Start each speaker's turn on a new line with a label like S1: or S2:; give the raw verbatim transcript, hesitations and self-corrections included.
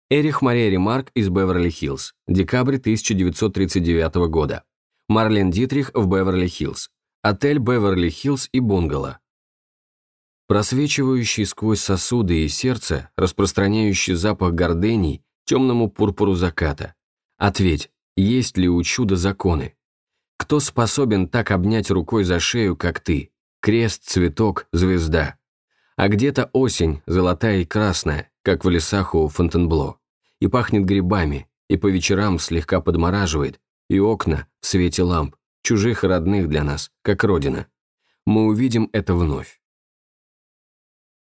S1: Эрих Мария Ремарк из Беверли-Хиллз. Декабрь тысяча девятьсот тридцать девятого года. Марлен Дитрих в Беверли-Хиллз. Отель Беверли-Хиллз и бунгало. Просвечивающий сквозь сосуды и сердце, распространяющий запах гордений темному пурпуру заката. Ответь, есть ли у чуда законы? Кто способен так обнять рукой за шею, как ты? Крест, цветок, звезда. А где-то осень, золотая и красная, как в лесах у Фонтенбло. И пахнет грибами, и по вечерам слегка подмораживает, и окна в свете ламп, чужих и родных для нас, как родина. Мы увидим это вновь.